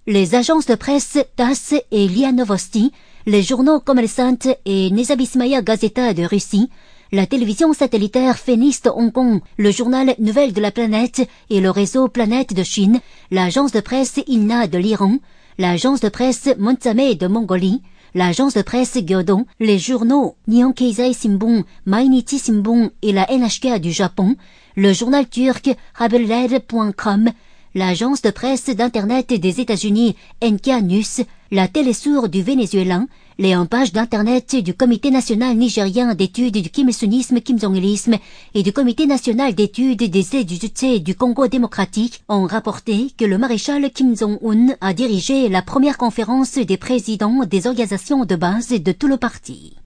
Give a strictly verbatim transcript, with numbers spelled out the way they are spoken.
Les agences de presse T A S S et Ria Novosti, les journaux Kommersant et Nezavismaya Gazeta de Russie, la télévision satellitaire Phoenix de Hong Kong, le journal Nouvelles de la planète et le réseau Planète de Chine, l'agence de presse Ilna de l'Iran, l'agence de presse Montsame de Mongolie, l'agence de presse Gyodo, les journaux Nihon Keizai Shimbun, Mainichi Shimbun et la N H K du Japon, le journal turc Haberler point com, l'agence de presse d'Internet des États-Unis N K News, la télésource du Vénézuélien, les pages d'Internet du Comité national nigérien d'études du kim-il-sunisme, kim-jong-ilisme et du Comité national d'études des études du Congo démocratique ont rapporté que le maréchal Kim Jong-un a dirigé la première conférence des présidents des organisations de base de tout le parti.